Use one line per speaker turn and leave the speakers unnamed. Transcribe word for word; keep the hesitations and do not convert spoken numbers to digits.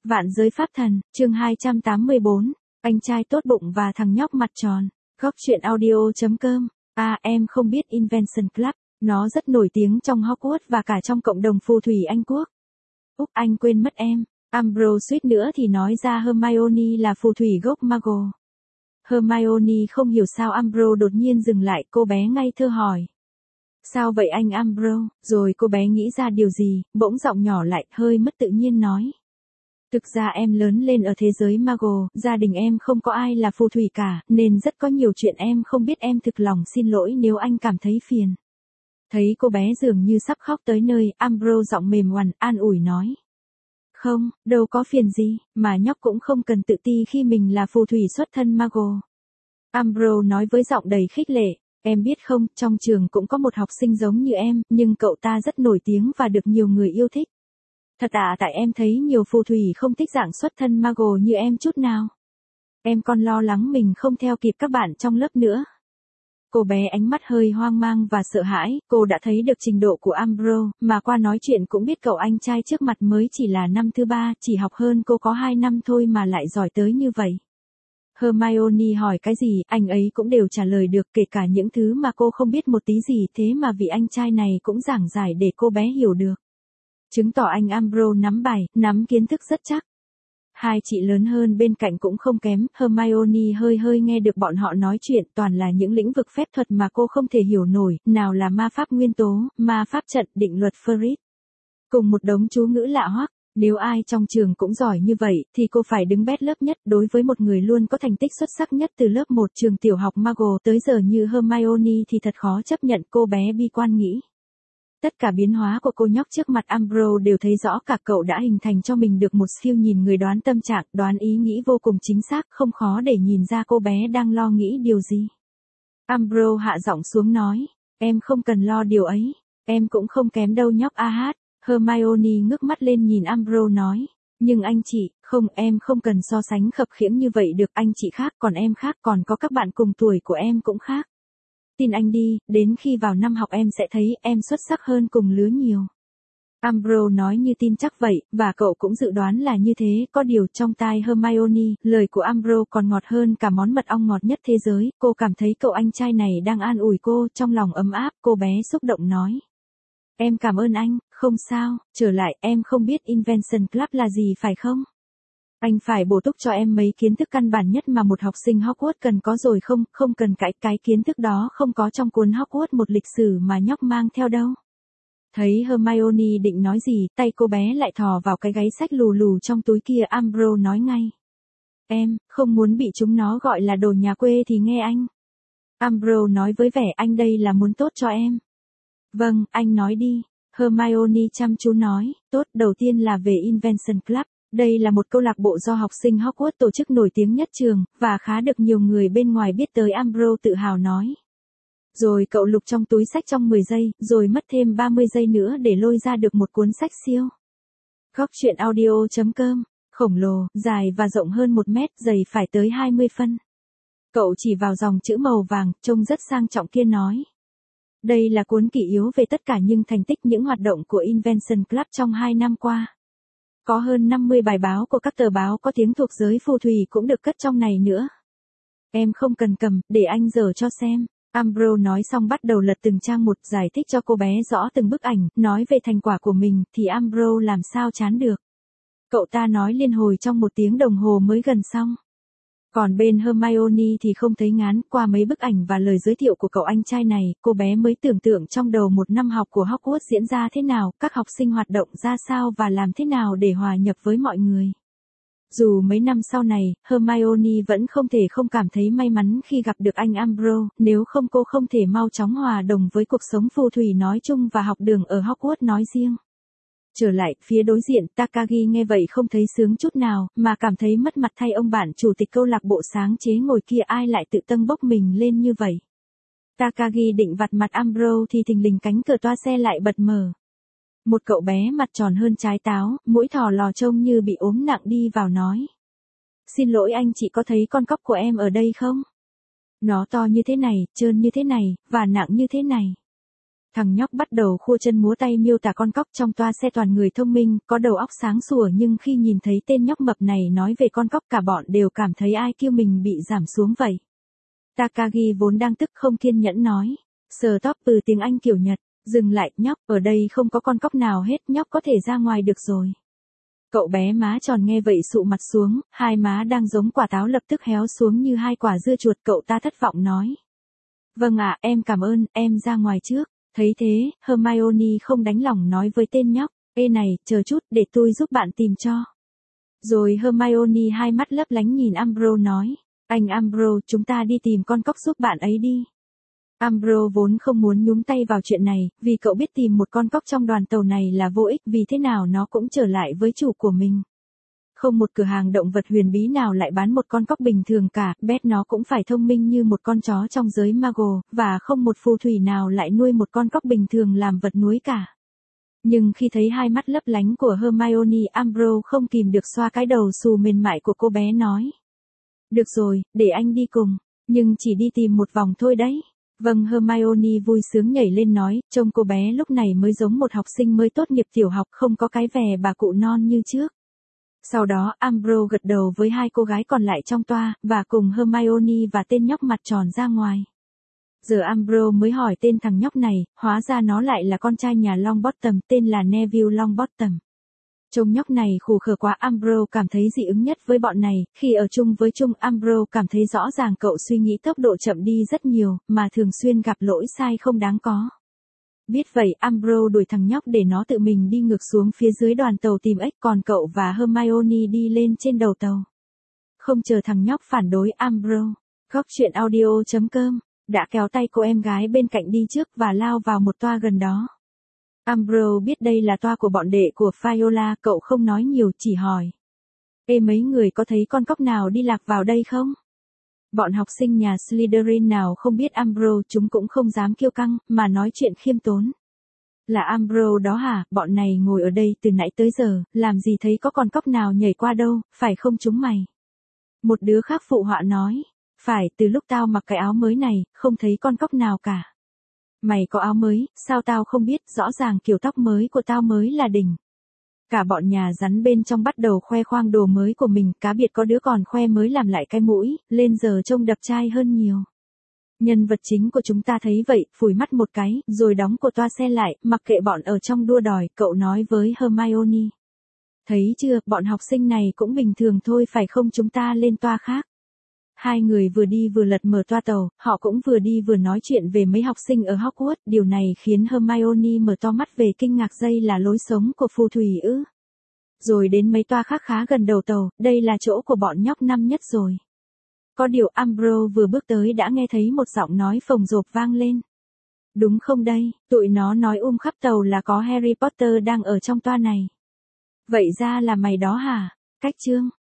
Vạn giới pháp thần, chương hai trăm tám mươi bốn, anh trai tốt bụng và thằng nhóc mặt tròn. Góc truyện audio.com. À, em không biết Invention Club, nó rất nổi tiếng trong Hogwarts và cả trong cộng đồng phù thủy Anh quốc. Úc, anh quên mất em. Umbro suýt nữa thì nói ra Hermione là phù thủy gốc Muggle. Hermione không hiểu sao Umbro đột nhiên dừng lại, cô bé ngây thơ hỏi. Sao vậy anh Umbro? Rồi cô bé nghĩ ra điều gì, bỗng giọng nhỏ lại, hơi mất tự nhiên nói. Thực ra em lớn lên ở thế giới Muggle, gia đình em không có ai là phù thủy cả, nên rất có nhiều chuyện em không biết, em thực lòng xin lỗi nếu anh cảm thấy phiền. Thấy cô bé dường như sắp khóc tới nơi, Umbro giọng mềm oằn, an ủi nói. Không, đâu có phiền gì, mà nhóc cũng không cần tự ti khi mình là phù thủy xuất thân Muggle. Umbro nói với giọng đầy khích lệ. Em biết không, trong trường cũng có một học sinh giống như em, nhưng cậu ta rất nổi tiếng và được nhiều người yêu thích. Thật à, tại em thấy nhiều phù thủy không thích dạng xuất thân Muggle như em chút nào. Em còn lo lắng mình không theo kịp các bạn trong lớp nữa. Cô bé ánh mắt hơi hoang mang và sợ hãi, cô đã thấy được trình độ của Umbro, mà qua nói chuyện cũng biết cậu anh trai trước mặt mới chỉ là năm thứ ba, chỉ học hơn cô có hai năm thôi mà lại giỏi tới như vậy. Hermione hỏi cái gì, anh ấy cũng đều trả lời được, kể cả những thứ mà cô không biết một tí gì, thế mà vị anh trai này cũng giảng giải để cô bé hiểu được. Chứng tỏ anh Umbro nắm bài, nắm kiến thức rất chắc. Hai chị lớn hơn bên cạnh cũng không kém, Hermione hơi hơi nghe được bọn họ nói chuyện, toàn là những lĩnh vực phép thuật mà cô không thể hiểu nổi, nào là ma pháp nguyên tố, ma pháp trận, định luật Fairy. Cùng một đống chú ngữ lạ hoắc. Nếu ai trong trường cũng giỏi như vậy, thì cô phải đứng bét lớp nhất. Đối với một người luôn có thành tích xuất sắc nhất từ lớp một trường tiểu học Muggle tới giờ như Hermione thì thật khó chấp nhận, cô bé bi quan nghĩ. Tất cả biến hóa của cô nhóc trước mặt Umbro đều thấy rõ, cả cậu đã hình thành cho mình được một siêu nhìn người đoán tâm trạng, đoán ý nghĩ vô cùng chính xác, không khó để nhìn ra cô bé đang lo nghĩ điều gì. Umbro hạ giọng xuống nói, em không cần lo điều ấy, em cũng không kém đâu nhóc a hát. Hermione ngước mắt lên nhìn Umbro nói, nhưng anh chị, không, em không cần so sánh khập khiễng như vậy được, anh chị khác, còn em khác, còn có các bạn cùng tuổi của em cũng khác. Tin anh đi, đến khi vào năm học em sẽ thấy em xuất sắc hơn cùng lứa nhiều. Umbro nói như tin chắc vậy, và cậu cũng dự đoán là như thế, có điều trong tai Hermione, lời của Umbro còn ngọt hơn cả món mật ong ngọt nhất thế giới, cô cảm thấy cậu anh trai này đang an ủi cô, trong lòng ấm áp, cô bé xúc động nói. Em cảm ơn anh, không sao, trở lại, em không biết Invention Club là gì phải không? Anh phải bổ túc cho em mấy kiến thức căn bản nhất mà một học sinh Hogwarts cần có rồi không, không cần cãi, cái kiến thức đó không có trong cuốn Hogwarts một lịch sử mà nhóc mang theo đâu. Thấy Hermione định nói gì, tay cô bé lại thò vào cái gáy sách lù lù trong túi kia, Umbro nói ngay. Em, không muốn bị chúng nó gọi là đồ nhà quê thì nghe anh. Umbro nói với vẻ anh đây là muốn tốt cho em. Vâng, anh nói đi. Hermione chăm chú nói, tốt, đầu tiên là về Invention Club. Đây là một câu lạc bộ do học sinh Hogwarts tổ chức nổi tiếng nhất trường, và khá được nhiều người bên ngoài biết tới, Umbro tự hào nói. Rồi cậu lục trong túi sách trong mười giây, rồi mất thêm ba mươi giây nữa để lôi ra được một cuốn sách siêu. Góc truyện audio.com, khổng lồ, dài và rộng hơn một mét, dày phải tới hai mươi phân. Cậu chỉ vào dòng chữ màu vàng, trông rất sang trọng kia nói. Đây là cuốn kỷ yếu về tất cả những thành tích, những hoạt động của Invention Club trong hai năm qua. Có hơn năm mươi bài báo của các tờ báo có tiếng thuộc giới phù thủy cũng được cất trong này nữa. Em không cần cầm, để anh dở cho xem. Umbro nói xong bắt đầu lật từng trang một, giải thích cho cô bé rõ từng bức ảnh, nói về thành quả của mình, thì Umbro làm sao chán được. Cậu ta nói liên hồi trong một tiếng đồng hồ mới gần xong. Còn bên Hermione thì không thấy ngán, qua mấy bức ảnh và lời giới thiệu của cậu anh trai này, cô bé mới tưởng tượng trong đầu một năm học của Hogwarts diễn ra thế nào, các học sinh hoạt động ra sao và làm thế nào để hòa nhập với mọi người. Dù mấy năm sau này, Hermione vẫn không thể không cảm thấy may mắn khi gặp được anh Umbro, nếu không cô không thể mau chóng hòa đồng với cuộc sống phù thủy nói chung và học đường ở Hogwarts nói riêng. Trở lại, phía đối diện, Takagi nghe vậy không thấy sướng chút nào, mà cảm thấy mất mặt thay ông bạn chủ tịch câu lạc bộ sáng chế ngồi kia, ai lại tự tâng bốc mình lên như vậy. Takagi định vặt mặt Umbro thì thình lình cánh cửa toa xe lại bật mở. Một cậu bé mặt tròn hơn trái táo, mũi thò lò trông như bị ốm nặng đi vào nói. Xin lỗi anh, chị có thấy con cóc của em ở đây không? Nó to như thế này, trơn như thế này, và nặng như thế này. Thằng nhóc bắt đầu khua chân múa tay miêu tả con cóc trong toa xe toàn người thông minh, có đầu óc sáng sủa, nhưng khi nhìn thấy tên nhóc mập này nói về con cóc cả bọn đều cảm thấy i kiu mình bị giảm xuống vậy. Takagi vốn đang tức không kiên nhẫn nói. Stop từ tiếng Anh kiểu Nhật. Dừng lại, nhóc, ở đây không có con cóc nào hết, nhóc có thể ra ngoài được rồi. Cậu bé má tròn nghe vậy sụ mặt xuống, hai má đang giống quả táo lập tức héo xuống như hai quả dưa chuột, cậu ta thất vọng nói. Vâng ạ, em cảm ơn, em ra ngoài trước. Thấy thế, Hermione không đành lòng nói với tên nhóc, ê này, chờ chút, để tôi giúp bạn tìm cho. Rồi Hermione hai mắt lấp lánh nhìn Umbro nói, anh Umbro, chúng ta đi tìm con cóc giúp bạn ấy đi. Umbro vốn không muốn nhúng tay vào chuyện này, vì cậu biết tìm một con cóc trong đoàn tàu này là vô ích, vì thế nào nó cũng trở lại với chủ của mình. Không một cửa hàng động vật huyền bí nào lại bán một con cóc bình thường cả, bet nó cũng phải thông minh như một con chó trong giới Muggle, và không một phù thủy nào lại nuôi một con cóc bình thường làm vật nuôi cả. Nhưng khi thấy hai mắt lấp lánh của Hermione, Umbro không kìm được xoa cái đầu xù mềm mại của cô bé nói. Được rồi, để anh đi cùng, nhưng chỉ đi tìm một vòng thôi đấy. Vâng, Hermione vui sướng nhảy lên nói, trông cô bé lúc này mới giống một học sinh mới tốt nghiệp tiểu học, không có cái vẻ bà cụ non như trước. Sau đó, Umbro gật đầu với hai cô gái còn lại trong toa, và cùng Hermione và tên nhóc mặt tròn ra ngoài. Giờ Umbro mới hỏi tên thằng nhóc này, hóa ra nó lại là con trai nhà Longbottom, tên là Neville Longbottom. Trông nhóc này khù khờ quá, Umbro cảm thấy dị ứng nhất với bọn này, khi ở chung với chung Umbro cảm thấy rõ ràng cậu suy nghĩ tốc độ chậm đi rất nhiều, mà thường xuyên gặp lỗi sai không đáng có. Biết vậy, Umbro đuổi thằng nhóc để nó tự mình đi ngược xuống phía dưới đoàn tàu tìm ếch, còn cậu và Hermione đi lên trên đầu tàu. Không chờ thằng nhóc phản đối, Umbro, góc truyện audio chấm com, đã kéo tay cô em gái bên cạnh đi trước và lao vào một toa gần đó. Umbro biết đây là toa của bọn đệ của Viola, cậu không nói nhiều, chỉ hỏi. Ê, mấy người có thấy con cóc nào đi lạc vào đây không? Bọn học sinh nhà Slytherin nào không biết Umbro, chúng cũng không dám kiêu căng, mà nói chuyện khiêm tốn. Là Umbro đó hả, bọn này ngồi ở đây từ nãy tới giờ, làm gì thấy có con cóc nào nhảy qua đâu, phải không chúng mày? Một đứa khác phụ họa nói. Phải, từ lúc tao mặc cái áo mới này, không thấy con cóc nào cả. Mày có áo mới, sao tao không biết, rõ ràng kiểu tóc mới của tao mới là đỉnh. Cả bọn nhà rắn bên trong bắt đầu khoe khoang đồ mới của mình, cá biệt có đứa còn khoe mới làm lại cái mũi, lên giờ trông đập trai hơn nhiều. Nhân vật chính của chúng ta thấy vậy, phủi mắt một cái, rồi đóng của toa xe lại, mặc kệ bọn ở trong đua đòi, cậu nói với Hermione. Thấy chưa, bọn học sinh này cũng bình thường thôi phải không, chúng ta lên toa khác. Hai người vừa đi vừa lật mở toa tàu, họ cũng vừa đi vừa nói chuyện về mấy học sinh ở Hogwarts, điều này khiến Hermione mở to mắt về kinh ngạc, đây là lối sống của phù thủy ư. Rồi đến mấy toa khác khá gần đầu tàu, đây là chỗ của bọn nhóc năm nhất rồi. Có điều Umbro vừa bước tới đã nghe thấy một giọng nói phồng rộp vang lên. Đúng không đây, tụi nó nói um khắp tàu là có Harry Potter đang ở trong toa này. Vậy ra là mày đó hả? Cách chương.